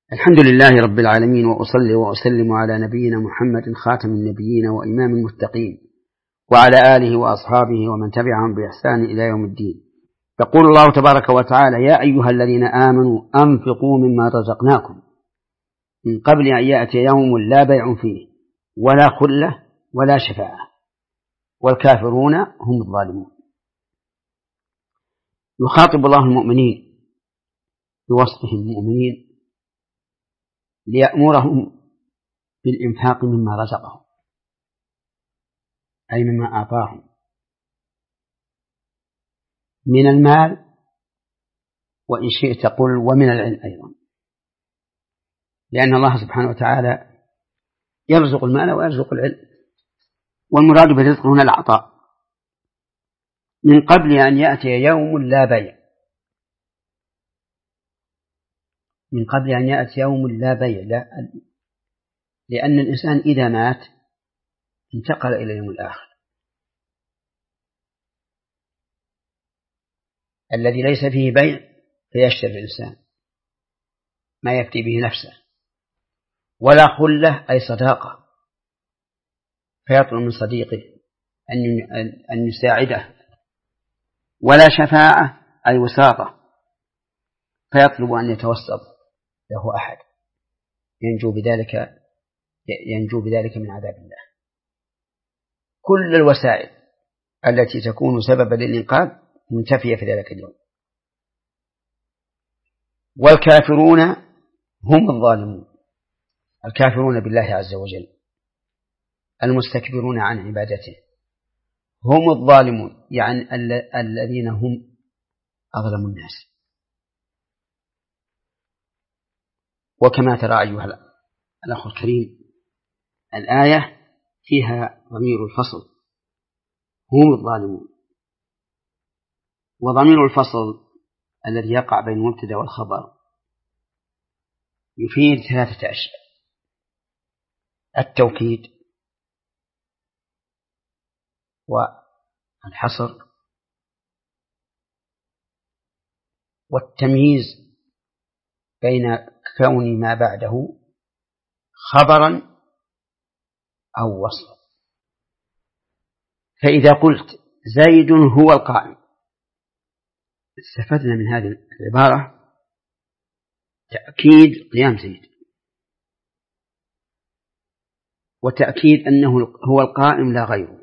الحمد لله رب العالمين، وأصلي وأسلم على نبينا محمد خاتم النبيين وإمام المتقين، وعلى آله وأصحابه ومن تبعهم بإحسان إلى يوم الدين. يقول الله تبارك وتعالى: يا أيها الذين آمنوا أنفقوا مما رزقناكم من قبل أن يأتي يوم لا بيع فيه ولا خلة ولا شفاعة والكافرون هم الظالمون. يخاطب الله المؤمنين بوصفهم المؤمنين ليأمرهم بالإنفاق مما رزقهم، أي مما أعطاهم من المال، وإن شئت قل ومن العلم أيضا، لأن الله سبحانه وتعالى يرزق المال ويرزق العلم، والمراد بالرزق هنا العطاء. من قبل أن يأتي يوم لا بيع، من قبل أن يأتي يوم لا بيع، لا، لأن الإنسان إذا مات انتقل إلى اليوم الآخر الذي ليس فيه بيع، فيشتري الإنسان ما يفتي به نفسه، ولا خلة أي صداقة، فيطلب من صديقه أن يساعده، ولا شفاعة أي وساطة، فيطلب أن يتوسط له أحد ينجو بذلك من عذاب الله. كل الوسائل التي تكون سببا للإنقاذ منتفية في ذلك اليوم. والكافرون هم الظالمون، الكافرون بالله عز وجل المستكبرون عن عبادته، هم الظالمون يعني الذين هم أظلم الناس. وكما ترى أيها الأخ الكريم، الآية فيها ضمير الفصل، هم الظالمون، وضمير الفصل الذي يقع بين المبتدأ والخبر يفيد ثلاثة أشياء: التوكيد والحصر والتمييز بين كون ما بعده خبرا أو وصفا. فإذا قلت زيد هو القائم، استفدنا من هذه العبارة تأكيد قيام زيد، وتأكيد أنه هو القائم لا غيره،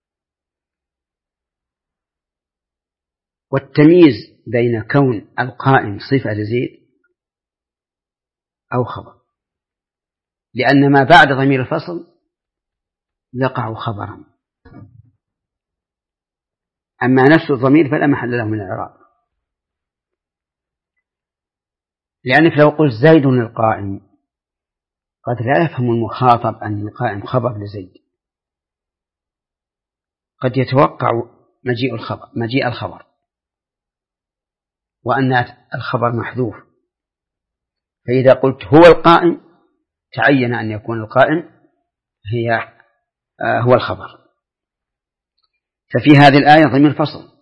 والتمييز بين كون القائم صفة لزيد أو خبر، لأن ما بعد ضمير الفصل يقع خبرا، أما نفس الضمير فلا محل له من الإعراب. لأنك لو قلت زيد القائم قد لا يفهم المخاطب أن القائم خبر لزيد، قد يتوقع مجيء الخبر وأن الخبر محذوف، فإذا قلت هو القائم تعين أن يكون القائم هو الخبر. ففي هذه الآية ضمير فصل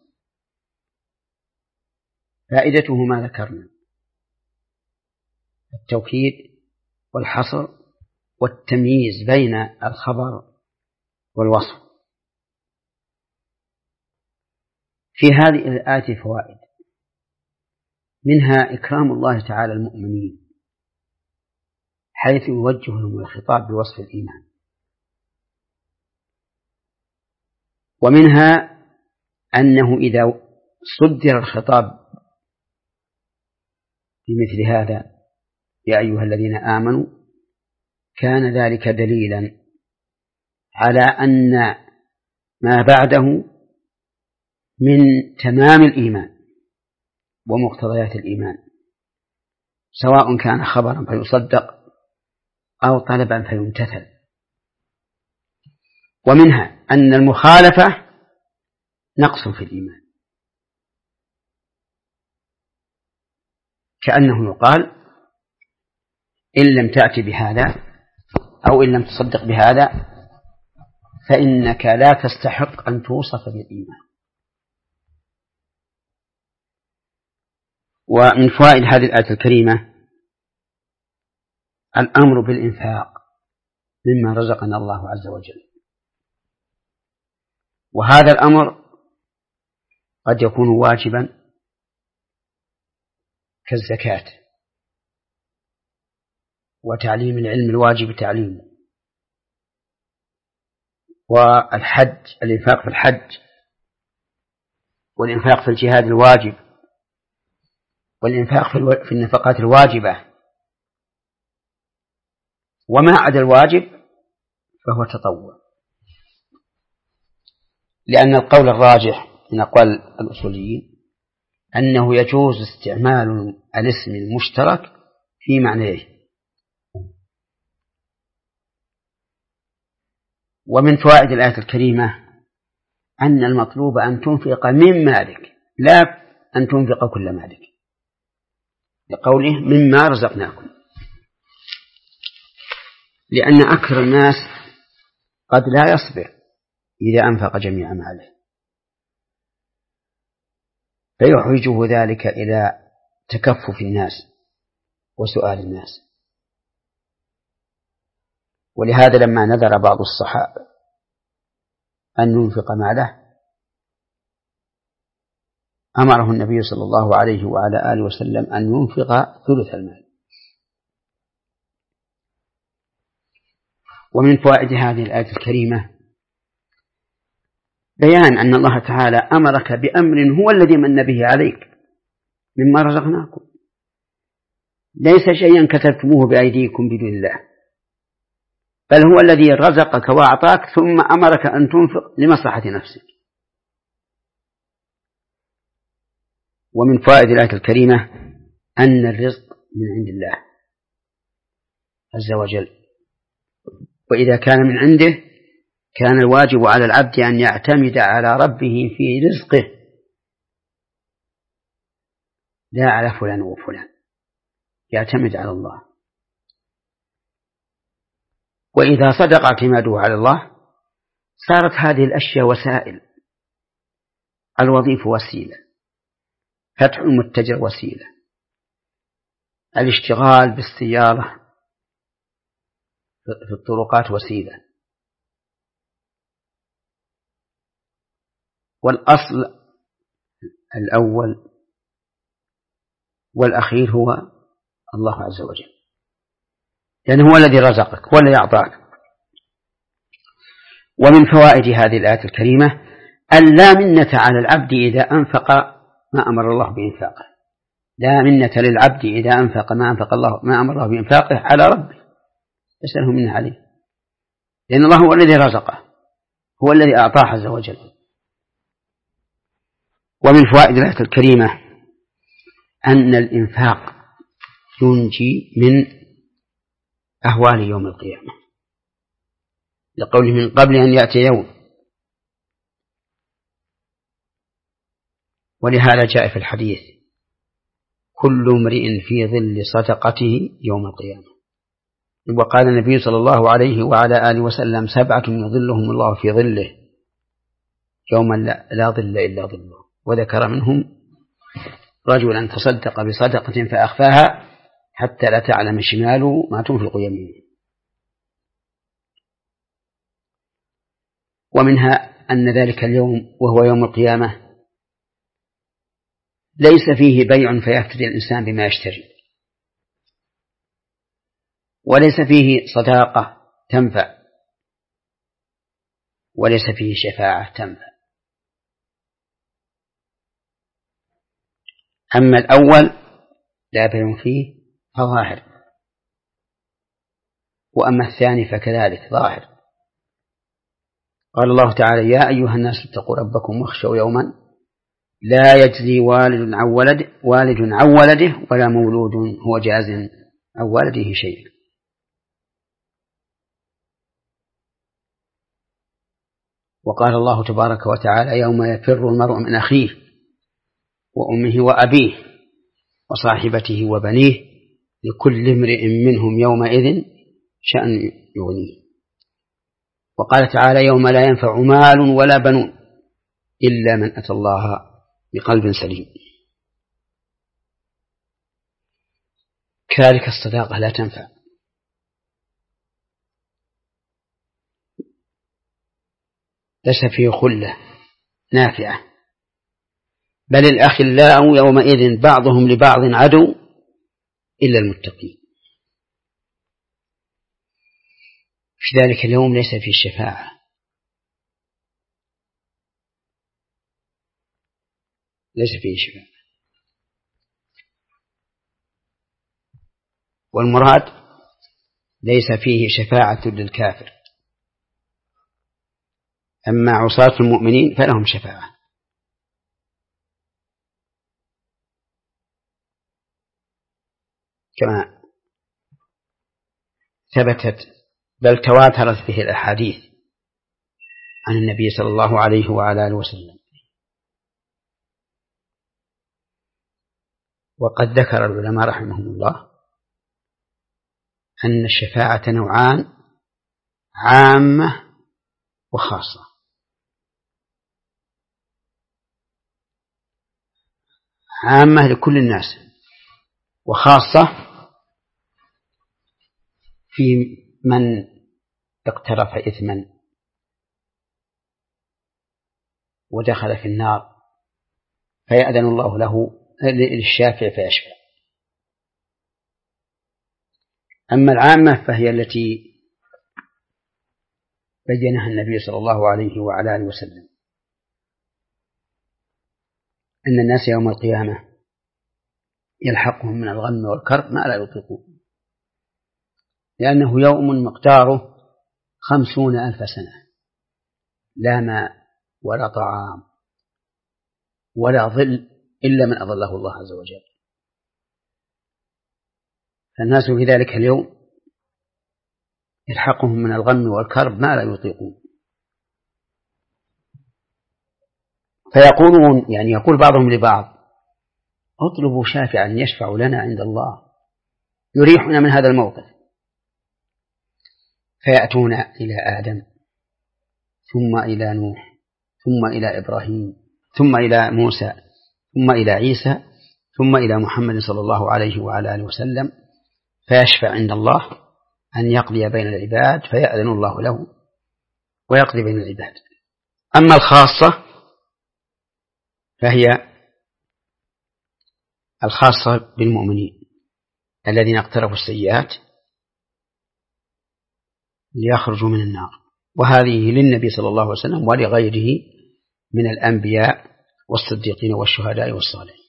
فائدته ما ذكرنا: التوكيد والحصر والتمييز بين الخبر والوصف. في هذه الآية فوائد، منها إكرام الله تعالى المؤمنين حيث يوجه لهم الخطاب بوصف الإيمان، ومنها أنه إذا صدر الخطاب بمثل هذا يا أيها الذين آمنوا كان ذلك دليلا على أن ما بعده من تمام الإيمان ومقتضيات الإيمان، سواء كان خبرا فيصدق أو طلبا فيمتثل. ومنها أن المخالفة نقص في الإيمان، كأنه يقال إن لم تأتي بهذا أو إن لم تصدق بهذا فإنك لا تستحق أن توصف بالإيمان. ومن فوائد هذه الآية الكريمة الأمر بالإنفاق مما رزقنا الله عز وجل، وهذا الأمر قد يكون واجبا كالزكاة وتعليم العلم الواجب تعليمه، والحج الإنفاق في الحج، والإنفاق في الجهاد الواجب، والإنفاق في النفقات الواجبة، وما عدا الواجب فهو تطوع، لأن القول الراجح من أقوال الأصوليين أنه يجوز استعمال الاسم المشترك في معنيه. ومن فوائد الآية الكريمة أن المطلوب أن تنفق من مالك لا أن تنفق كل مالك، لقوله مما رزقناكم، لأن أكثر الناس قد لا يصبر إذا أنفق جميع ماله، فيحوجه ذلك إلى تكفف الناس وسؤال الناس. ولهذا لما نذر بعض الصحابة أن ينفق ماله أمره النبي صلى الله عليه وعلى آله وسلم أن ينفق ثلث المال. ومن فوائد هذه الآية الكريمة بيان أن الله تعالى أمرك بأمر هو الذي من به عليك مما رزقناكم، ليس شيئا كتبتموه بأيديكم بدون الله، بل هو الذي رزقك وأعطاك ثم أمرك أن تنفق لمصلحة نفسك. ومن فوائد الآية الكريمة أن الرزق من عند الله عز وجل، وإذا كان من عنده كان الواجب على العبد أن يعتمد على ربه في رزقه لا على فلان وفلان، يعتمد على الله. وإذا صدق اعتماده على الله صارت هذه الأشياء وسائل، الوظيفة وسيلة، فتح المتجر وسيلة، الاشتغال بالسيارة في الطرقات وسيلة، والأصل الأول والأخير هو الله عز وجل، لأنه هو الذي رزقك هو الذي أعطاك. ومن فوائد هذه الآية الكريمة أن لا منة على العبد إذا أنفق ما أمر الله بإنفاقه، لا منة للعبد إذا أنفق ما أمر الله بإنفاقه على ربه، يسأله منه عليه، لأن الله هو الذي رزقه، هو الذي أعطاه عز وجل. ومن فوائد الآية الكريمة أن الإنفاق ينجي من أهوال يوم القيامة، لقوله من قبل أن يأتي يوم. ولهذا جاء في الحديث كل امرئ في ظل صدقته يوم القيامة. وقال النبي صلى الله عليه وعلى آله وسلم 7 يظلهم الله في ظله يوما لا ظل إلا ظله، وذكر منهم رجلا تصدق بصدقة فأخفاها حتى لا تعلم شماله ما تنفق يمينه. ومنها أن ذلك اليوم وهو يوم القيامة ليس فيه بيع فيفتدي الإنسان بما يشتري، وليس فيه صداقة تنفع، وليس فيه شفاعة تنفع. أما الأول لا بيع فيه فظاهر، وأما الثاني فكذلك ظاهر. قال الله تعالى يا أيها الناس اتقوا ربكم واخشوا يوما لا يجزي والد عن ولده ولا مولود هو جاز عن والده شيئا. وقال الله تبارك وتعالى يوم يفر المرء من أخيه وأمه وأبيه وصاحبته وبنيه لكل امرئ منهم يومئذ شأن يغنيه. وقال تعالى يوم لا ينفع مال ولا بنون إلا من أتى الله بقلب سليم. كذلك الصداقة لا تنفع ليس فيه خلة نافعة، بل الأخلاء يومئذ بعضهم لبعض عدو إلا المتقين. في ذلك اليوم ليس فيه شفاعة، ليس فيه شفاعة. والمراد ليس فيه شفاعة للكافر، أما عصاة المؤمنين فلهم شفاعة. كما ثبتت بل تواترت به الأحاديث عن النبي صلى الله عليه وعلى آله وسلم. وقد ذكر العلماء رحمهم الله أن الشفاعة نوعان: عامة وخاصة. عامة لكل الناس، وخاصة في من اقترف إثما ودخل في النار فيأذن الله له للشافع فيشفع. أما العامة فهي التي بينها النبي صلى الله عليه وعلى آله وسلم، أن الناس يوم القيامة يلحقهم من الغم والكرب ما لا يطيقون، لأنه يوم مقداره 50,000 سنة، لا ماء ولا طعام ولا ظل إلا من أظله الله عز وجل. فالناس في ذلك اليوم يلحقهم من الغم والكرب ما لا يطيقون، فيقولون يعني يقول بعضهم لبعض: اطلبوا شافعا يشفع لنا عند الله يريحنا من هذا الموقف. فيأتون إلى آدم، ثم إلى نوح، ثم إلى إبراهيم، ثم إلى موسى، ثم إلى عيسى، ثم إلى محمد صلى الله عليه وعلى آله وسلم، فيشفع عند الله أن يقضي بين العباد، فيأذن الله له ويقضي بين العباد. أما الخاصة فهي الخاصة بالمؤمنين الذين اقترفوا السيئات ليخرجوا من النار، وهذه للنبي صلى الله عليه وسلم ولغيره من الأنبياء والصديقين والشهداء والصالحين.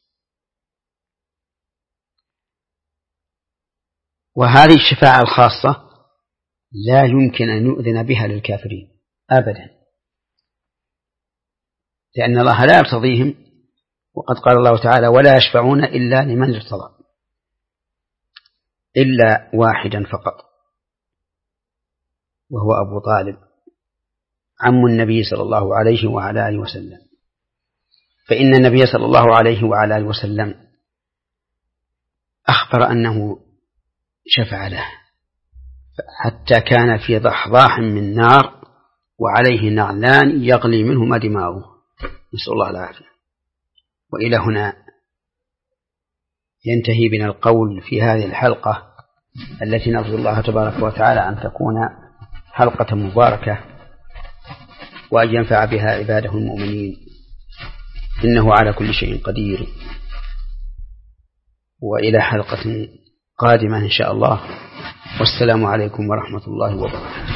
وهذه الشفاعة الخاصة لا يمكن أن يؤذن بها للكافرين أبدا، لأن الله لا يرتضيهم، وقد قال الله تعالى: ولا يشفعون إلا لمن ارتضى، إلا واحدا فقط، وهو أبو طالب عم النبي صلى الله عليه وعلى آله وسلم. فإن النبي صلى الله عليه وعلى آله وسلم أخبر أنه شفع له، حتى كان في ضحضاح من نار وعليه نعلان يغلي منهما دماغه، نسأل الله العافية. وإلى هنا ينتهي بنا القول في هذه الحلقة التي نرجو الله تبارك وتعالى أن تكون حلقة مباركة، وأن ينفع بها عباده المؤمنين، إنه على كل شيء قدير. وإلى حلقة قادمة إن شاء الله، والسلام عليكم ورحمة الله وبركاته.